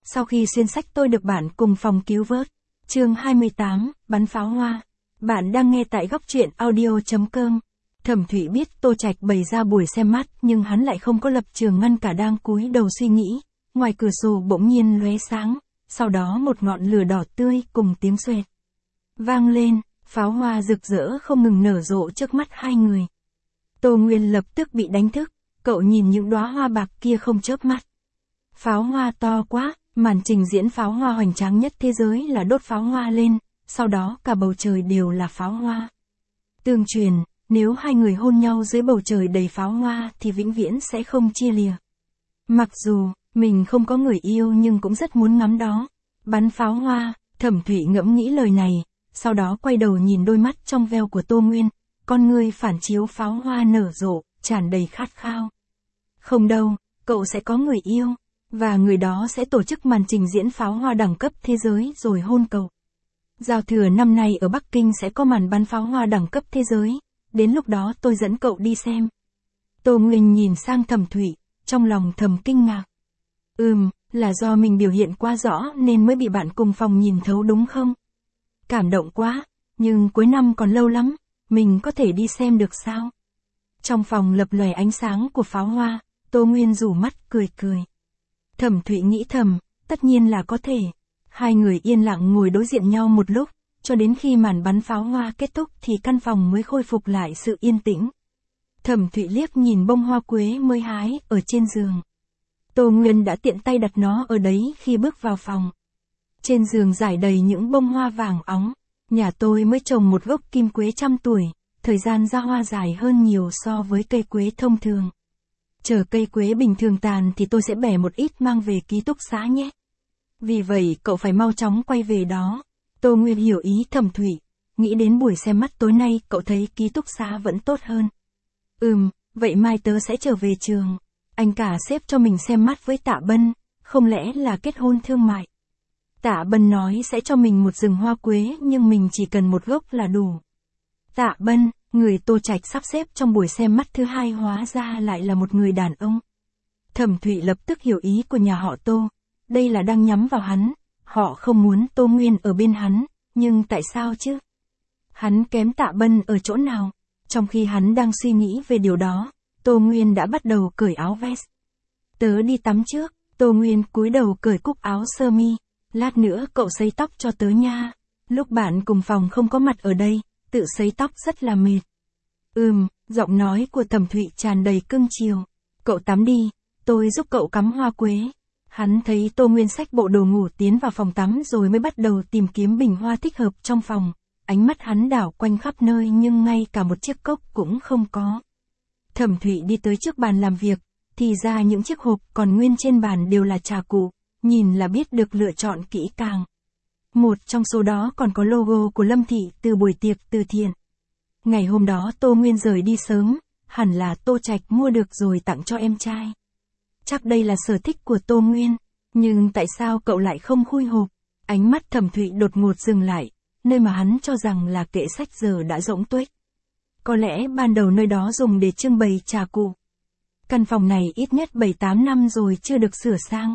Sau khi xuyên sách tôi được bạn cùng phòng cứu vớt. Chương 28, bắn pháo hoa. Bạn đang nghe tại góc truyện audio.com. Thẩm Thụy biết Tô Trạch bày ra buổi xem mắt nhưng hắn lại không có lập trường ngăn cả đang cúi đầu suy nghĩ. Ngoài cửa sổ bỗng nhiên lóe sáng, sau đó một ngọn lửa đỏ tươi cùng tiếng xoẹt vang lên, pháo hoa rực rỡ không ngừng nở rộ trước mắt hai người. Tô Nguyên lập tức bị đánh thức, cậu nhìn những đóa hoa bạc kia không chớp mắt. Pháo hoa to quá, màn trình diễn pháo hoa hoành tráng nhất thế giới là đốt pháo hoa lên, sau đó cả bầu trời đều là pháo hoa. Tương truyền, nếu hai người hôn nhau dưới bầu trời đầy pháo hoa thì vĩnh viễn sẽ không chia lìa. Mặc dù, mình không có người yêu nhưng cũng rất muốn ngắm đó. Bắn pháo hoa, Thẩm Thụy ngẫm nghĩ lời này, sau đó quay đầu nhìn đôi mắt trong veo của Tô Nguyên, con ngươi phản chiếu pháo hoa nở rộ, tràn đầy khát khao. Không đâu, cậu sẽ có người yêu, và người đó sẽ tổ chức màn trình diễn pháo hoa đẳng cấp thế giới rồi hôn cậu. Giao thừa năm nay ở Bắc Kinh sẽ có màn bắn pháo hoa đẳng cấp thế giới, đến lúc đó tôi dẫn cậu đi xem. Tô Nguyên nhìn sang Thẩm Thụy, trong lòng thầm kinh ngạc. Là do mình biểu hiện quá rõ nên mới bị bạn cùng phòng nhìn thấu đúng không? Cảm động quá, nhưng cuối năm còn lâu lắm, mình có thể đi xem được sao? Trong phòng lập lòe ánh sáng của pháo hoa, Tô Nguyên rủ mắt cười cười. Thẩm Thụy nghĩ thầm, tất nhiên là có thể. Hai người yên lặng ngồi đối diện nhau một lúc, cho đến khi màn bắn pháo hoa kết thúc thì căn phòng mới khôi phục lại sự yên tĩnh. Thẩm Thụy liếc nhìn bông hoa quế mới hái ở trên giường. Tô Nguyên đã tiện tay đặt nó ở đấy khi bước vào phòng. Trên giường rải đầy những bông hoa vàng óng. Nhà tôi mới trồng một gốc kim quế 100 tuổi, thời gian ra hoa dài hơn nhiều so với cây quế thông thường. Chờ cây quế bình thường tàn thì tôi sẽ bẻ một ít mang về ký túc xá nhé. Vì vậy cậu phải mau chóng quay về đó. Tô Nguyên hiểu ý Thẩm Thụy, nghĩ đến buổi xem mắt tối nay cậu thấy ký túc xá vẫn tốt hơn. Vậy mai tớ sẽ trở về trường. Anh cả xếp cho mình xem mắt với Tạ Bân, không lẽ là kết hôn thương mại. Tạ Bân nói sẽ cho mình một rừng hoa quế nhưng mình chỉ cần một gốc là đủ. Tạ Bân, người Tô Trạch sắp xếp trong buổi xem mắt thứ hai hóa ra lại là một người đàn ông. Thẩm Thụy lập tức hiểu ý của nhà họ Tô, đây là đang nhắm vào hắn, họ không muốn Tô Nguyên ở bên hắn, nhưng tại sao chứ? Hắn kém Tạ Bân ở chỗ nào? Trong khi hắn đang suy nghĩ về điều đó, Tô Nguyên đã bắt đầu cởi áo vest. Tớ đi tắm trước, Tô Nguyên cúi đầu cởi cúc áo sơ mi, lát nữa cậu sấy tóc cho tớ nha. Lúc bạn cùng phòng không có mặt ở đây, tự sấy tóc rất là mệt. Giọng nói của Thẩm Thụy tràn đầy cưng chiều. Cậu tắm đi, tôi giúp cậu cắm hoa quế. Hắn thấy Tô Nguyên xách bộ đồ ngủ tiến vào phòng tắm rồi mới bắt đầu tìm kiếm bình hoa thích hợp trong phòng. Ánh mắt hắn đảo quanh khắp nơi nhưng ngay cả một chiếc cốc cũng không có. Thẩm Thụy đi tới trước bàn làm việc, thì ra những chiếc hộp còn nguyên trên bàn đều là trà cụ, nhìn là biết được lựa chọn kỹ càng. Một trong số đó còn có logo của Lâm Thị từ buổi tiệc từ thiện. Ngày hôm đó Tô Nguyên rời đi sớm, hẳn là Tô Trạch mua được rồi tặng cho em trai. Chắc đây là sở thích của Tô Nguyên, nhưng tại sao cậu lại không khui hộp? Ánh mắt Thẩm Thụy đột ngột dừng lại, nơi mà hắn cho rằng là kệ sách giờ đã rỗng tuếch. Có lẽ ban đầu nơi đó dùng để trưng bày trà cụ. Căn phòng này ít nhất 7-8 năm rồi chưa được sửa sang.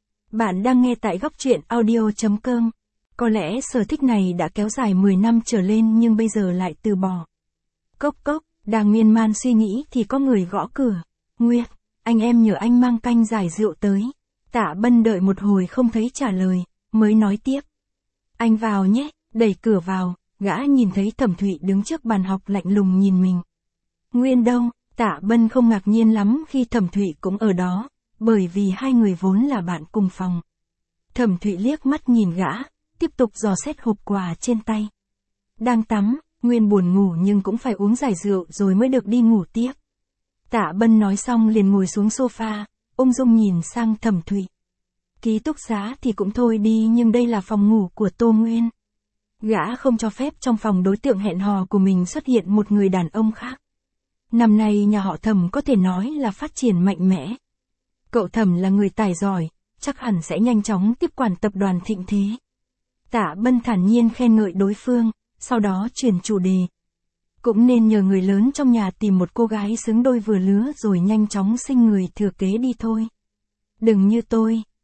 Bạn đang nghe tại góc truyện audio.com. Có lẽ sở thích này đã kéo dài 10 năm trở lên nhưng bây giờ lại từ bỏ. Cốc cốc, đang miên man suy nghĩ thì có người gõ cửa. Nguyệt, anh em nhờ anh mang canh giải rượu tới. Tạ Bân đợi một hồi không thấy trả lời, mới nói tiếp. Anh vào nhé, đẩy cửa vào, gã nhìn thấy Thẩm Thụy đứng trước bàn học lạnh lùng nhìn mình. Nguyên đâu? Tạ Bân không ngạc nhiên lắm khi Thẩm Thụy cũng ở đó, bởi vì hai người vốn là bạn cùng phòng. Thẩm Thụy liếc mắt nhìn gã, tiếp tục dò xét hộp quà trên tay. Đang tắm, Nguyên buồn ngủ nhưng cũng phải uống giải rượu rồi mới được đi ngủ tiếp. Tạ Bân nói xong liền ngồi xuống sofa, ung dung nhìn sang Thẩm Thụy. Ký túc xá thì cũng thôi đi nhưng đây là phòng ngủ của Tô Nguyên. Gã không cho phép trong phòng đối tượng hẹn hò của mình xuất hiện một người đàn ông khác. Năm nay nhà họ Thẩm có thể nói là phát triển mạnh mẽ. Cậu Thẩm là người tài giỏi, chắc hẳn sẽ nhanh chóng tiếp quản tập đoàn thịnh thế. Tạ Bân thản nhiên khen ngợi đối phương, sau đó chuyển chủ đề. Cũng nên nhờ người lớn trong nhà tìm một cô gái xứng đôi vừa lứa rồi nhanh chóng sinh người thừa kế đi thôi. Đừng như tôi,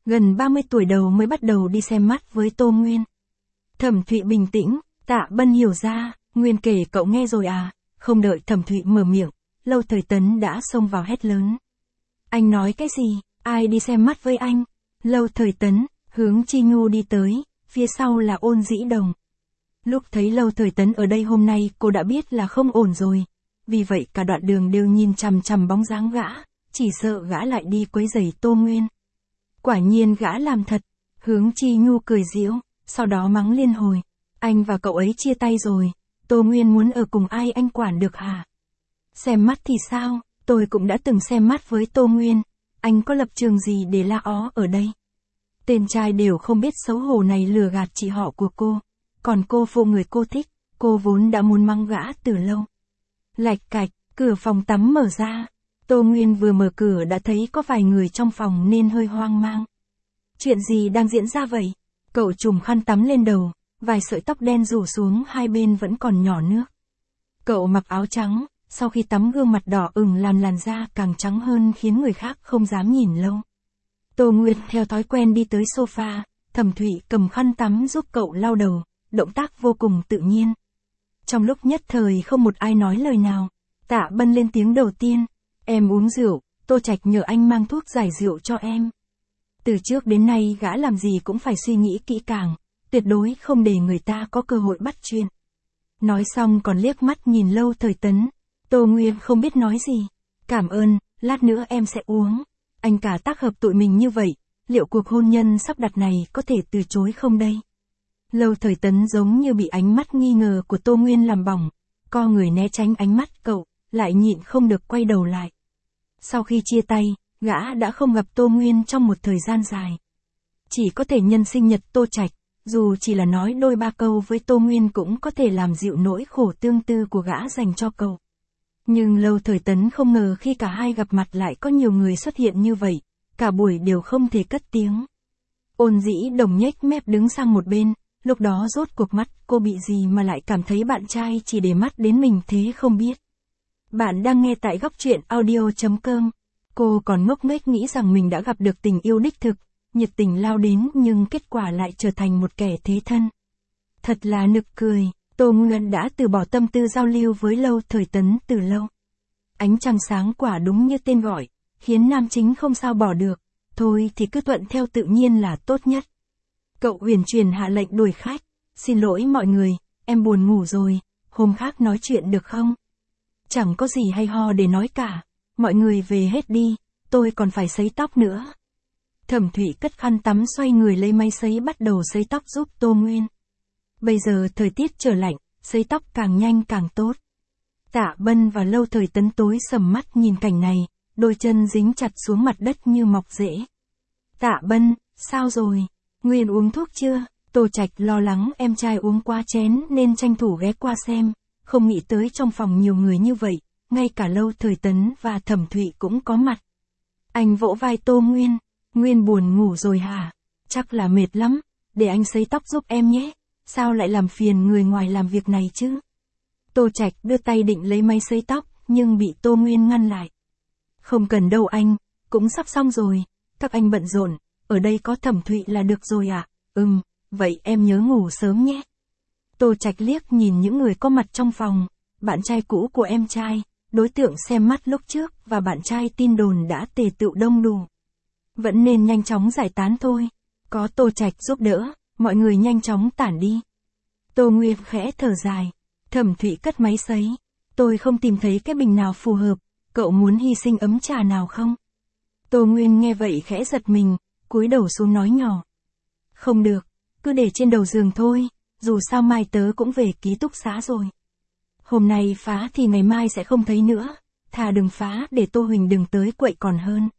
gần 30 tuổi đầu mới bắt đầu đi xem mắt với Tô Nguyên. Thẩm Thụy bình tĩnh, Tạ Bân hiểu ra, Nguyên kể cậu nghe rồi à, không đợi Thẩm Thụy mở miệng, Lâu Thời Tấn đã xông vào hét lớn. Anh nói cái gì, ai đi xem mắt với anh? Lâu Thời Tấn, hướng Chi Nhu đi tới, phía sau là Ôn Dĩ Đồng. Lúc thấy Lâu Thời Tấn ở đây hôm nay cô đã biết là không ổn rồi, vì vậy cả đoạn đường đều nhìn chằm chằm bóng dáng gã, chỉ sợ gã lại đi quấy rầy Tô Nguyên. Quả nhiên gã làm thật, hướng Chi Nhu cười giễu, sau đó mắng liên hồi. Anh và cậu ấy chia tay rồi, Tô Nguyên muốn ở cùng ai anh quản được hả? Xem mắt thì sao, tôi cũng đã từng xem mắt với Tô Nguyên, anh có lập trường gì để la ó ở đây? Tên trai đều không biết xấu hổ này lừa gạt chị họ của cô, còn cô phụ người cô thích, cô vốn đã muốn mắng gã từ lâu. Lạch cạch, cửa phòng tắm mở ra, Tô Nguyên vừa mở cửa đã thấy có vài người trong phòng nên hơi hoang mang. Chuyện gì đang diễn ra vậy? Cậu trùm khăn tắm lên đầu, vài sợi tóc đen rủ xuống hai bên vẫn còn nhỏ nước. Cậu mặc áo trắng, sau khi tắm gương mặt đỏ ửng làm làn da càng trắng hơn khiến người khác không dám nhìn lâu. Tô Nguyên theo thói quen đi tới sofa, Thẩm Thụy cầm khăn tắm giúp cậu lau đầu, động tác vô cùng tự nhiên. Trong lúc nhất thời không một ai nói lời nào, Tạ Bân lên tiếng đầu tiên, em uống rượu, Tô Trạch nhờ anh mang thuốc giải rượu cho em. Từ trước đến nay gã làm gì cũng phải suy nghĩ kỹ càng, tuyệt đối không để người ta có cơ hội bắt chuyện. Nói xong còn liếc mắt nhìn Lâu Thời Tấn, Tô Nguyên không biết nói gì, cảm ơn, lát nữa em sẽ uống. Anh cả tác hợp tụi mình như vậy, liệu cuộc hôn nhân sắp đặt này có thể từ chối không đây? Lâu Thời Tấn giống như bị ánh mắt nghi ngờ của Tô Nguyên làm bỏng, co người né tránh ánh mắt cậu, lại nhịn không được quay đầu lại. Sau khi chia tay, gã đã không gặp Tô Nguyên trong một thời gian dài. Chỉ có thể nhân sinh nhật Tô Trạch, dù chỉ là nói đôi ba câu với Tô Nguyên cũng có thể làm dịu nỗi khổ tương tư của gã dành cho cậu. Nhưng Lâu Thời Tấn không ngờ khi cả hai gặp mặt lại có nhiều người xuất hiện như vậy, cả buổi đều không thể cất tiếng. Ôn Dĩ Đồng nhếch mép đứng sang một bên, lúc đó rốt cuộc mắt cô bị gì mà lại cảm thấy bạn trai chỉ để mắt đến mình thế không biết. Bạn đang nghe tại góc truyện audio.com. Cô còn ngốc nghếch nghĩ rằng mình đã gặp được tình yêu đích thực, nhiệt tình lao đến nhưng kết quả lại trở thành một kẻ thế thân. Thật là nực cười, Tô Nguyên đã từ bỏ tâm tư giao lưu với Lâu Thời Tấn từ lâu. Ánh trăng sáng quả đúng như tên gọi, khiến nam chính không sao bỏ được, thôi thì cứ thuận theo tự nhiên là tốt nhất. Cậu uyển chuyển hạ lệnh đuổi khách, xin lỗi mọi người, em buồn ngủ rồi, hôm khác nói chuyện được không? Chẳng có gì hay ho để nói cả, mọi người về hết đi, tôi còn phải sấy tóc nữa. Thẩm Thụy cất khăn tắm xoay người lấy máy sấy bắt đầu sấy tóc giúp Tô Nguyên. Bây giờ thời tiết trở lạnh, sấy tóc càng nhanh càng tốt. Tạ Bân và Lâu Thời Tấn tối sầm mắt nhìn cảnh này, đôi chân dính chặt xuống mặt đất như mọc rễ. Tạ Bân, sao rồi? Nguyên uống thuốc chưa? Tô Trạch lo lắng em trai uống quá chén nên tranh thủ ghé qua xem, không nghĩ tới trong phòng nhiều người như vậy, ngay cả Lâu Thời Tấn và Thẩm Thụy cũng có mặt. Anh vỗ vai Tô Nguyên, Nguyên buồn ngủ rồi hả? Chắc là mệt lắm, để anh sấy tóc giúp em nhé, sao lại làm phiền người ngoài làm việc này chứ? Tô Trạch đưa tay định lấy máy sấy tóc, nhưng bị Tô Nguyên ngăn lại. Không cần đâu anh, cũng sắp xong rồi, các anh bận rộn, ở đây có Thẩm Thụy là được rồi ạ. Vậy em nhớ ngủ sớm nhé. Tô Trạch liếc nhìn những người có mặt trong phòng, bạn trai cũ của em trai, đối tượng xem mắt lúc trước và bạn trai tin đồn đã tề tựu đông đủ. Vẫn nên nhanh chóng giải tán thôi, có Tô Trạch giúp đỡ, mọi người nhanh chóng tản đi. Tô Nguyên khẽ thở dài, Thẩm Thụy cất máy sấy, tôi không tìm thấy cái bình nào phù hợp, cậu muốn hy sinh ấm trà nào không? Tô Nguyên nghe vậy khẽ giật mình, cúi đầu xuống nói nhỏ. Không được, cứ để trên đầu giường thôi, dù sao mai tớ cũng về ký túc xá rồi. Hôm nay phá thì ngày mai sẽ không thấy nữa, thà đừng phá để Tô Huỳnh đừng tới quậy còn hơn.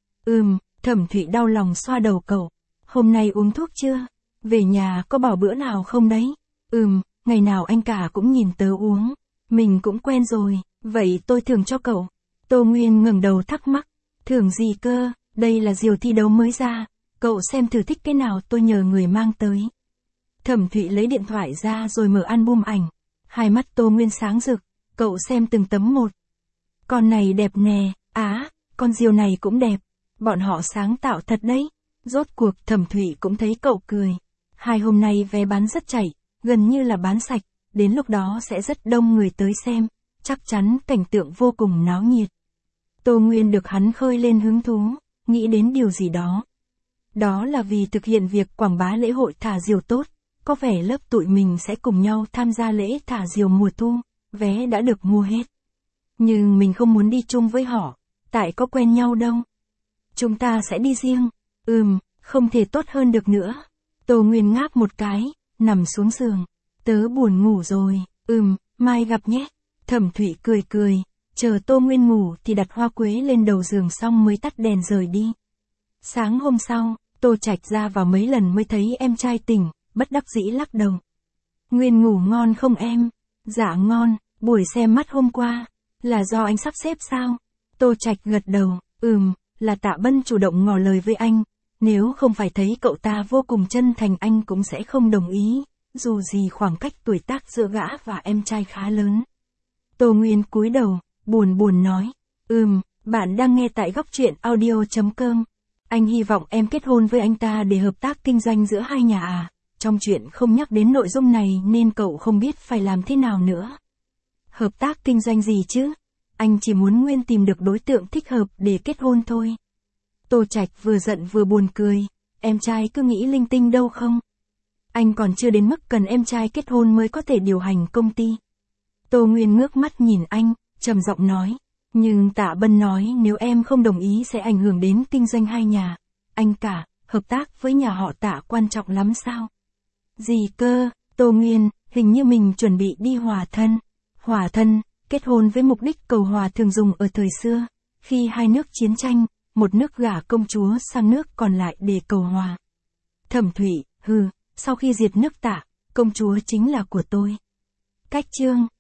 Thẩm Thụy đau lòng xoa đầu cậu, hôm nay uống thuốc chưa? Về nhà có bảo bữa nào không đấy? Ngày nào anh cả cũng nhìn tớ uống, mình cũng quen rồi, vậy tôi thưởng cho cậu. Tô Nguyên ngẩng đầu thắc mắc, thưởng gì cơ, đây là diều thi đấu mới ra, cậu xem thử thích cái nào tôi nhờ người mang tới. Thẩm Thụy lấy điện thoại ra rồi mở album ảnh, hai mắt Tô Nguyên sáng rực, cậu xem từng tấm một. Con này đẹp nè, con diều này cũng đẹp, bọn họ sáng tạo thật đấy. Rốt cuộc Thẩm Thụy cũng thấy cậu cười. 2 hôm nay vé bán rất chảy, gần như là bán sạch, đến lúc đó sẽ rất đông người tới xem, chắc chắn cảnh tượng vô cùng náo nhiệt. Tô Nguyên được hắn khơi lên hứng thú, nghĩ đến điều gì đó. Đó là vì thực hiện việc quảng bá lễ hội thả diều tốt, có vẻ lớp tụi mình sẽ cùng nhau tham gia lễ thả diều mùa thu, vé đã được mua hết. Nhưng mình không muốn đi chung với họ, tại có quen nhau đâu. Chúng ta sẽ đi riêng. Không thể tốt hơn được nữa. Tô Nguyên ngáp một cái, nằm xuống giường. Tớ buồn ngủ rồi. Mai gặp nhé. Thẩm Thụy cười cười, chờ Tô Nguyên ngủ thì đặt hoa quế lên đầu giường xong mới tắt đèn rời đi. Sáng hôm sau, Tô Trạch ra vào mấy lần mới thấy em trai tỉnh, bất đắc dĩ lắc đầu. Nguyên ngủ ngon không em? Dạ ngon, buổi xem mắt hôm qua, là do anh sắp xếp sao? Tô Trạch gật đầu, là Tạ Bân chủ động ngỏ lời với anh, nếu không phải thấy cậu ta vô cùng chân thành anh cũng sẽ không đồng ý, dù gì khoảng cách tuổi tác giữa gã và em trai khá lớn. Tô Nguyên cúi đầu, buồn nói, bạn đang nghe tại góc truyện audio.com. Anh hy vọng em kết hôn với anh ta để hợp tác kinh doanh giữa hai nhà à? Trong chuyện không nhắc đến nội dung này nên cậu không biết phải làm thế nào nữa. Hợp tác kinh doanh gì chứ? Anh chỉ muốn Nguyên tìm được đối tượng thích hợp để kết hôn thôi. Tô Trạch vừa giận vừa buồn cười, em trai cứ nghĩ linh tinh đâu không? Anh còn chưa đến mức cần em trai kết hôn mới có thể điều hành công ty. Tô Nguyên ngước mắt nhìn anh, trầm giọng nói, nhưng Tạ Bân nói nếu em không đồng ý sẽ ảnh hưởng đến kinh doanh hai nhà. Anh cả, hợp tác với nhà họ Tạ quan trọng lắm sao? Gì cơ, Tô Nguyên, hình như mình chuẩn bị đi hòa thân. Hòa thân, kết hôn với mục đích cầu hòa thường dùng ở thời xưa, khi hai nước chiến tranh, một nước gả công chúa sang nước còn lại để cầu hòa. Thẩm Thụy, sau khi diệt nước Tạ, công chúa chính là của tôi. Cách chương